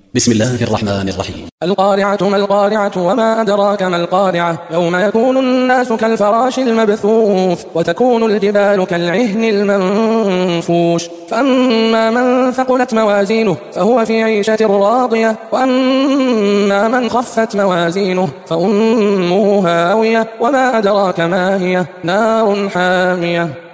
بسم الله الرحمن الرحيم. القارعة ما القارعة وما أدراك ما القارعة يوم يكون الناس كالفراش المبثوث وتكون الجبال كالعهن المنفوش فأما من ثقلت موازينه فهو في عيشة راضية وأما من خفت موازينه فأمه هاوية وما أدراك ما هي نار حامية.